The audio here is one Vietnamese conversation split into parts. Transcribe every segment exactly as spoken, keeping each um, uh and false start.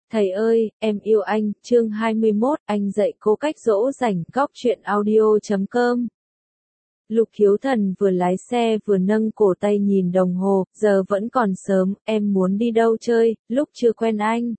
Thầy ơi, em yêu anh, chương hai mươi mốt, anh dạy cô cách dỗ dành, góc chuyện audio chấm com. Lục Khiếu Thần vừa lái xe vừa nâng cổ tay nhìn đồng hồ, giờ vẫn còn sớm, em muốn đi đâu chơi, lúc chưa quen anh.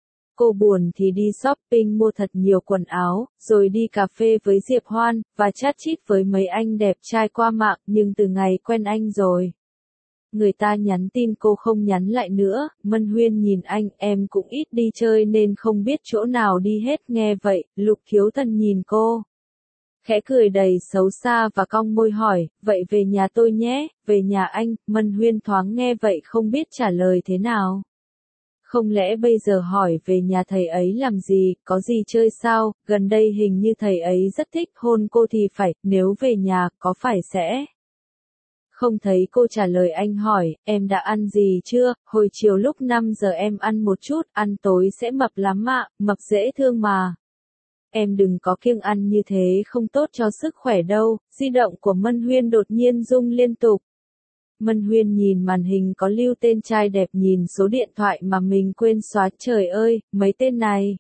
Cô buồn thì đi shopping mua thật nhiều quần áo, rồi đi cà phê với Diệp Hoan, và chat chít với mấy anh đẹp trai qua mạng, nhưng từ ngày quen anh rồi. Người ta nhắn tin cô không nhắn lại nữa, Mân Huyên nhìn anh, em cũng ít đi chơi nên không biết chỗ nào đi hết, nghe vậy, Lục Khiếu Thần nhìn cô. Khẽ cười đầy xấu xa và cong môi hỏi, vậy về nhà tôi nhé, về nhà anh, Mân Huyên thoáng nghe vậy không biết trả lời thế nào. Không lẽ bây giờ hỏi về nhà thầy ấy làm gì, có gì chơi sao, gần đây hình như thầy ấy rất thích hôn cô thì phải, nếu về nhà, có phải sẽ... Không thấy cô trả lời anh hỏi, em đã ăn gì chưa, hồi chiều lúc năm giờ em ăn một chút, ăn tối sẽ mập lắm ạ, mập dễ thương mà. Em đừng có kiêng ăn như thế không tốt cho sức khỏe đâu, di động của Mân Huyên đột nhiên rung liên tục. Mân Huyên nhìn màn hình có lưu tên trai đẹp nhìn số điện thoại mà mình quên xóa, trời ơi, mấy tên này.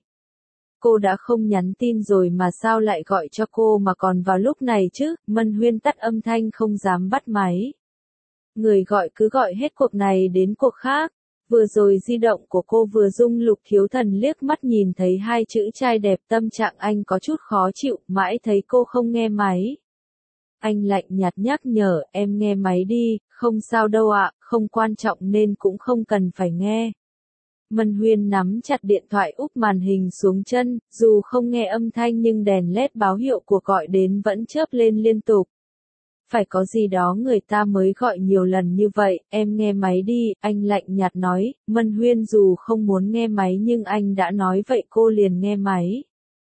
Cô đã không nhắn tin rồi mà sao lại gọi cho cô mà còn vào lúc này chứ, Mân Huyên tắt âm thanh không dám bắt máy. Người gọi cứ gọi hết cuộc này đến cuộc khác. Vừa rồi di động của cô vừa rung, Lục Khiếu Thần liếc mắt nhìn thấy hai chữ trai đẹp, tâm trạng anh có chút khó chịu, mãi thấy cô không nghe máy. Anh lạnh nhạt nhắc nhở, em nghe máy đi, không sao đâu ạ, không quan trọng nên cũng không cần phải nghe. Mân Huyên nắm chặt điện thoại úp màn hình xuống chân, dù không nghe âm thanh nhưng đèn led báo hiệu cuộc gọi đến vẫn chớp lên liên tục. Phải có gì đó người ta mới gọi nhiều lần như vậy, em nghe máy đi, anh lạnh nhạt nói, Mân Huyên dù không muốn nghe máy nhưng anh đã nói vậy cô liền nghe máy.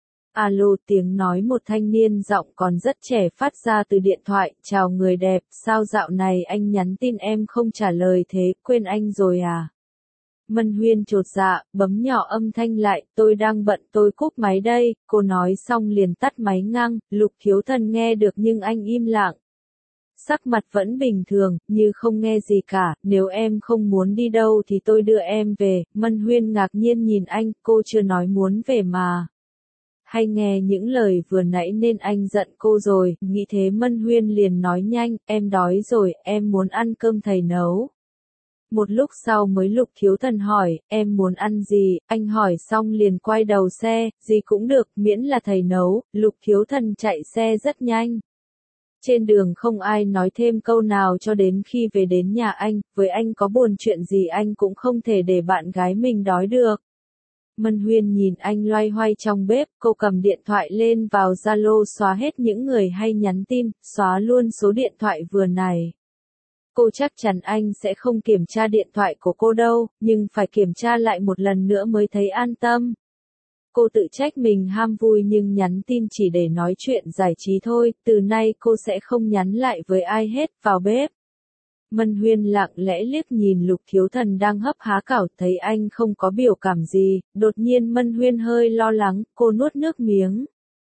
Alo, tiếng nói một thanh niên giọng còn rất trẻ phát ra từ điện thoại, chào người đẹp, sao dạo này anh nhắn tin em không trả lời thế, quên anh rồi à? Mân Huyên chột dạ, bấm nhỏ âm thanh lại, tôi đang bận tôi cúp máy đây, cô nói xong liền tắt máy ngang, Lục Khiếu Thần nghe được nhưng anh im lặng. Sắc mặt vẫn bình thường, như không nghe gì cả, nếu em không muốn đi đâu thì tôi đưa em về, Mân Huyên ngạc nhiên nhìn anh, cô chưa nói muốn về mà. Hay nghe những lời vừa nãy nên anh giận cô rồi, nghĩ thế Mân Huyên liền nói nhanh, em đói rồi, em muốn ăn cơm thầy nấu. Một lúc sau mới Lục Khiếu Thần hỏi, em muốn ăn gì, anh hỏi xong liền quay đầu xe, gì cũng được, miễn là thầy nấu, Lục Khiếu Thần chạy xe rất nhanh. Trên đường không ai nói thêm câu nào cho đến khi về đến nhà anh, với anh có buồn chuyện gì anh cũng không thể để bạn gái mình đói được. Mân Huyên nhìn anh loay hoay trong bếp, cô cầm điện thoại lên vào Zalo xóa hết những người hay nhắn tin, xóa luôn số điện thoại vừa này. Cô chắc chắn anh sẽ không kiểm tra điện thoại của cô đâu, nhưng phải kiểm tra lại một lần nữa mới thấy an tâm. Cô tự trách mình ham vui nhưng nhắn tin chỉ để nói chuyện giải trí thôi, từ nay cô sẽ không nhắn lại với ai hết, vào bếp. Mân Huyên lặng lẽ liếc nhìn Lục Khiếu Thần đang hấp há cảo, thấy anh không có biểu cảm gì, đột nhiên Mân Huyên hơi lo lắng, cô nuốt nước miếng.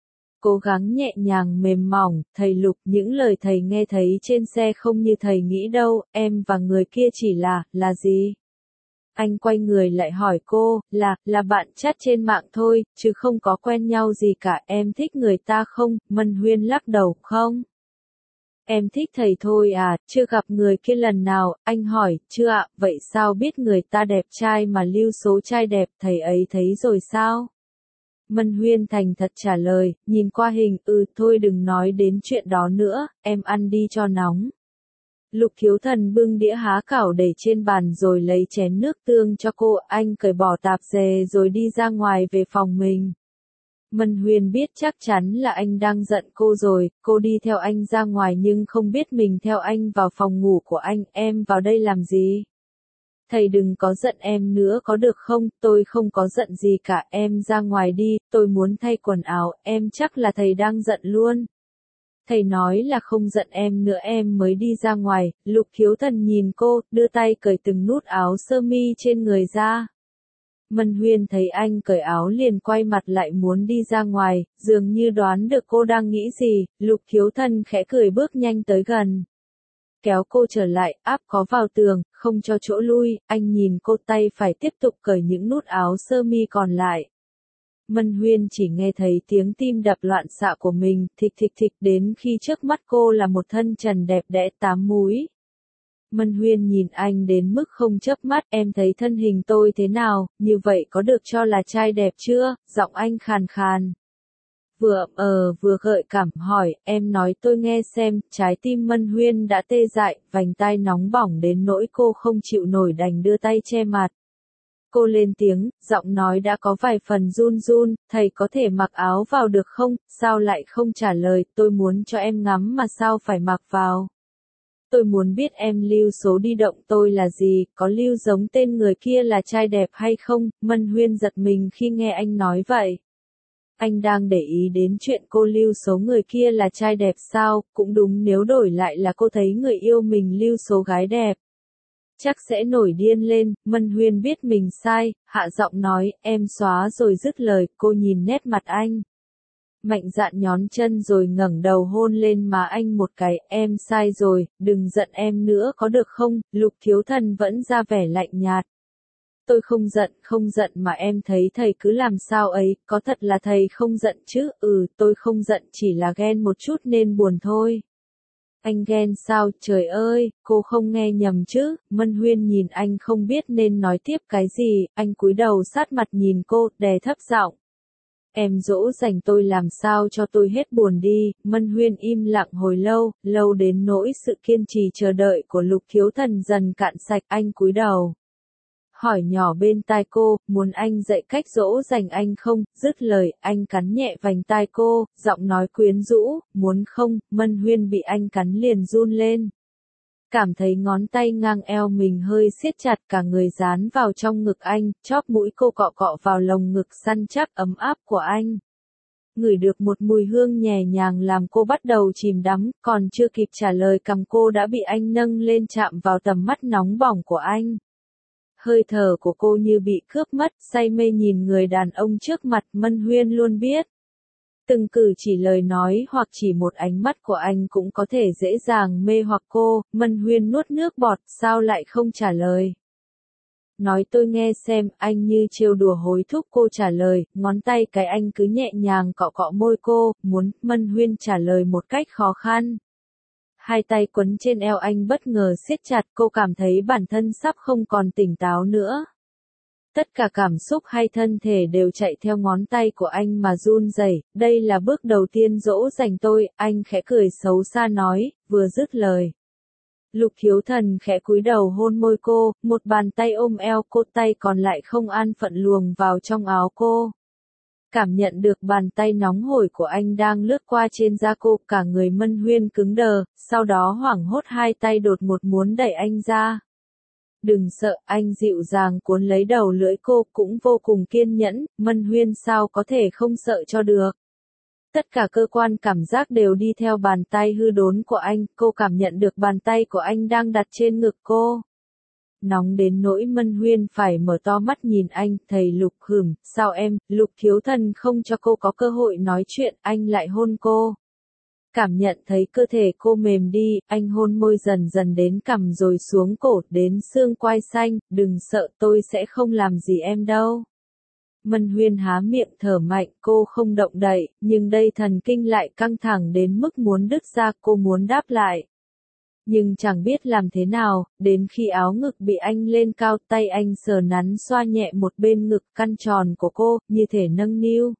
Cố gắng nhẹ nhàng mềm mỏng, thầy Lục, những lời thầy nghe thấy trên xe không như thầy nghĩ đâu, em và người kia chỉ là, là gì? Anh quay người lại hỏi cô, là, là bạn chat trên mạng thôi, chứ không có quen nhau gì cả, em thích người ta không? Mân Huyên lắc đầu, không. Em thích thầy thôi à, chưa gặp người kia lần nào, anh hỏi, chưa ạ, vậy sao biết người ta đẹp trai mà lưu số trai đẹp, thầy ấy thấy rồi sao? Mân Huyên thành thật trả lời, nhìn qua hình, ừ, thôi đừng nói đến chuyện đó nữa, em ăn đi cho nóng. Lục Khiếu Thần bưng đĩa há cảo để trên bàn rồi lấy chén nước tương cho cô, anh cởi bỏ tạp dề rồi đi ra ngoài về phòng mình. Mân Huyên biết chắc chắn là anh đang giận cô rồi, cô đi theo anh ra ngoài nhưng không biết mình theo anh vào phòng ngủ của anh, em vào đây làm gì? Thầy đừng có giận em nữa có được không, tôi không có giận gì cả, em ra ngoài đi, tôi muốn thay quần áo, em chắc là thầy đang giận luôn. Thầy nói là không giận em nữa em mới đi ra ngoài, Lục Khiếu Thần nhìn cô, đưa tay cởi từng nút áo sơ mi trên người ra. Mân Huyên thấy anh cởi áo liền quay mặt lại muốn đi ra ngoài, dường như đoán được cô đang nghĩ gì, Lục Khiếu Thần khẽ cười bước nhanh tới gần. kéo cô trở lại, áp có vào tường, không cho chỗ lui, anh nhìn cô tay phải tiếp tục cởi những nút áo sơ mi còn lại. Mân Huyên chỉ nghe thấy tiếng tim đập loạn xạ của mình, thịch thịch thịch đến khi trước mắt cô là một thân trần đẹp đẽ tám múi. Mân Huyên nhìn anh đến mức không chớp mắt, em thấy thân hình tôi thế nào, như vậy có được cho là trai đẹp chưa, giọng anh khàn khàn. Vừa ờ vừa gợi cảm hỏi, em nói tôi nghe xem, trái tim Mân Huyên đã tê dại, vành tai nóng bỏng đến nỗi cô không chịu nổi đành đưa tay che mặt. Cô lên tiếng, giọng nói đã có vài phần run run, thầy có thể mặc áo vào được không, sao lại không trả lời, tôi muốn cho em ngắm mà sao phải mặc vào. Tôi muốn biết em lưu số đi động tôi là gì, có lưu giống tên người kia là trai đẹp hay không, Mân Huyên giật mình khi nghe anh nói vậy. Anh đang để ý đến chuyện cô lưu số người kia là trai đẹp sao, cũng đúng nếu đổi lại là cô thấy người yêu mình lưu số gái đẹp. Chắc sẽ nổi điên lên, Mân Huyên biết mình sai, hạ giọng nói, em xóa rồi dứt lời, cô nhìn nét mặt anh. Mạnh dạn nhón chân rồi ngẩng đầu hôn lên má anh một cái, em sai rồi, đừng giận em nữa có được không, Lục Thiếu Thần vẫn ra vẻ lạnh nhạt. Tôi không giận, không giận mà em thấy thầy cứ làm sao ấy, có thật là thầy không giận chứ, ừ, tôi không giận chỉ là ghen một chút nên buồn thôi. Anh ghen sao, trời ơi, cô không nghe nhầm chứ, Mân Huyên nhìn anh không biết nên nói tiếp cái gì, anh cúi đầu sát mặt nhìn cô, đè thấp giọng. Em dỗ dành tôi làm sao cho tôi hết buồn đi, Mân Huyên im lặng hồi lâu, lâu đến nỗi sự kiên trì chờ đợi của Lục Thiếu Thần dần cạn sạch, anh cúi đầu. Hỏi nhỏ bên tai cô, muốn anh dạy cách dỗ dành anh không, dứt lời, anh cắn nhẹ vành tai cô, giọng nói quyến rũ, muốn không, Mân Huyên bị anh cắn liền run lên. Cảm thấy ngón tay ngang eo mình hơi siết chặt cả người dán vào trong ngực anh, chóp mũi cô cọ cọ vào lồng ngực săn chắc ấm áp của anh. Ngửi được một mùi hương nhẹ nhàng làm cô bắt đầu chìm đắm, còn chưa kịp trả lời cằm cô đã bị anh nâng lên chạm vào tầm mắt nóng bỏng của anh. Hơi thở của cô như bị cướp mất, say mê nhìn người đàn ông trước mặt, Mân Huyên luôn biết. Từng cử chỉ lời nói hoặc chỉ một ánh mắt của anh cũng có thể dễ dàng mê hoặc cô, Mân Huyên nuốt nước bọt, sao lại không trả lời. Nói tôi nghe xem, anh như trêu đùa hối thúc cô trả lời, ngón tay cái anh cứ nhẹ nhàng cọ cọ môi cô, muốn, Mân Huyên trả lời một cách khó khăn. Hai tay quấn trên eo anh bất ngờ siết chặt, cô cảm thấy bản thân sắp không còn tỉnh táo nữa. Tất cả cảm xúc hay thân thể đều chạy theo ngón tay của anh mà run rẩy. Đây là bước đầu tiên dỗ dành tôi, anh khẽ cười xấu xa nói, vừa dứt lời. Lục Thiếu Thần khẽ cúi đầu hôn môi cô, một bàn tay ôm eo cô, tay còn lại không an phận luồng vào trong áo cô. Cảm nhận được bàn tay nóng hổi của anh đang lướt qua trên da cô, cả người Mân Huyên cứng đờ, sau đó hoảng hốt hai tay đột ngột muốn đẩy anh ra. Đừng sợ, anh dịu dàng cuốn lấy đầu lưỡi cô, cũng vô cùng kiên nhẫn, Mân Huyên sao có thể không sợ cho được. Tất cả cơ quan cảm giác đều đi theo bàn tay hư đốn của anh, cô cảm nhận được bàn tay của anh đang đặt trên ngực cô. Nóng đến nỗi Mân Huyên phải mở to mắt nhìn anh, thầy Lục hửm, sao em, Lục Thiếu Thần không cho cô có cơ hội nói chuyện, anh lại hôn cô. Cảm nhận thấy cơ thể cô mềm đi, anh hôn môi dần dần đến cằm rồi xuống cổ, đến xương quai xanh, đừng sợ tôi sẽ không làm gì em đâu. Mân Huyên há miệng thở mạnh, cô không động đậy, nhưng đây thần kinh lại căng thẳng đến mức muốn đứt ra, cô muốn đáp lại. Nhưng chẳng biết làm thế nào, đến khi áo ngực bị anh lên cao, tay anh sờ nắn xoa nhẹ một bên ngực căn tròn của cô, như thể nâng niu.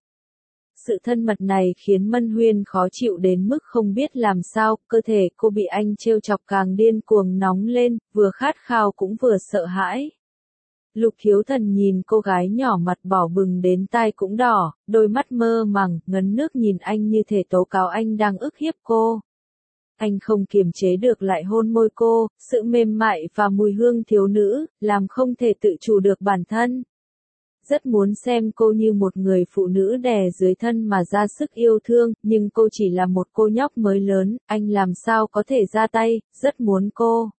Sự thân mật này khiến Mân Huyên khó chịu đến mức không biết làm sao, cơ thể cô bị anh trêu chọc càng điên cuồng nóng lên, vừa khát khao cũng vừa sợ hãi. Lục Thiếu Thần nhìn cô gái nhỏ mặt đỏ bừng đến tai cũng đỏ, đôi mắt mơ màng, ngấn nước nhìn anh như thể tố cáo anh đang ức hiếp cô. Anh không kiềm chế được lại hôn môi cô, sự mềm mại và mùi hương thiếu nữ, làm không thể tự chủ được bản thân. Rất muốn xem cô như một người phụ nữ đè dưới thân mà ra sức yêu thương, nhưng cô chỉ là một cô nhóc mới lớn, anh làm sao có thể ra tay, rất muốn cô.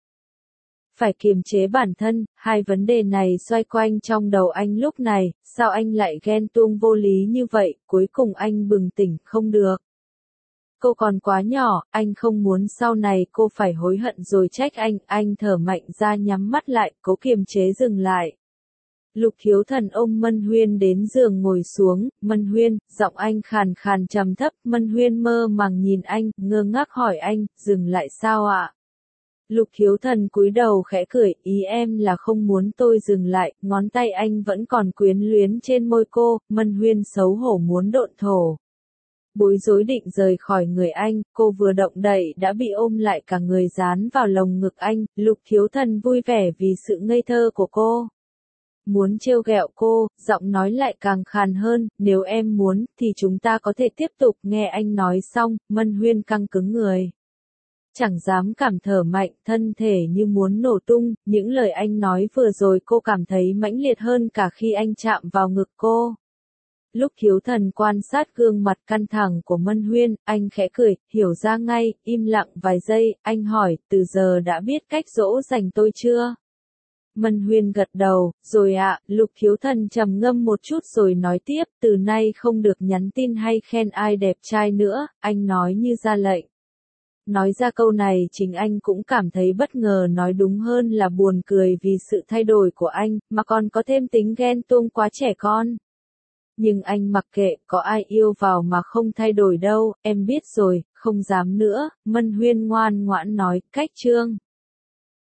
Phải kiềm chế bản thân, hai vấn đề này xoay quanh trong đầu anh lúc này, sao anh lại ghen tuông vô lý như vậy, cuối cùng anh bừng tỉnh, không được. cô còn quá nhỏ, anh không muốn sau này cô phải hối hận rồi trách anh, anh thở mạnh ra nhắm mắt lại, cố kiềm chế dừng lại. Lục Thiếu Thần ôm Mân Huyên đến giường ngồi xuống, Mân Huyên, giọng anh khàn khàn trầm thấp, Mân Huyên mơ màng nhìn anh, ngơ ngác hỏi anh, dừng lại sao ạ? Lục Thiếu Thần cúi đầu khẽ cười, ý em là không muốn tôi dừng lại, ngón tay anh vẫn còn quyến luyến trên môi cô, Mân Huyên xấu hổ muốn độn thổ. Bối rối định rời khỏi người anh, cô vừa động đậy đã bị ôm lại cả người dán vào lồng ngực anh, Lục Thiếu Thần vui vẻ vì sự ngây thơ của cô. Muốn trêu ghẹo cô, giọng nói lại càng khàn hơn, nếu em muốn, thì chúng ta có thể tiếp tục, nghe anh nói xong, Mân Huyên căng cứng người. Chẳng dám cảm thở mạnh, thân thể như muốn nổ tung, những lời anh nói vừa rồi cô cảm thấy mãnh liệt hơn cả khi anh chạm vào ngực cô. Lúc Thiếu Thần quan sát gương mặt căng thẳng của Mân Huyên, anh khẽ cười, hiểu ra ngay, im lặng vài giây, anh hỏi, từ giờ đã biết cách dỗ dành tôi chưa? Mân Huyên gật đầu, rồi ạ, Lục Thiếu Thần trầm ngâm một chút rồi nói tiếp, từ nay không được nhắn tin hay khen ai đẹp trai nữa, anh nói như ra lệnh. Nói ra câu này chính anh cũng cảm thấy bất ngờ, nói đúng hơn là buồn cười vì sự thay đổi của anh, mà còn có thêm tính ghen tuông quá trẻ con. Nhưng anh mặc kệ, có ai yêu vào mà không thay đổi đâu, em biết rồi, không dám nữa, Mân Huyên ngoan ngoãn nói, cách chương.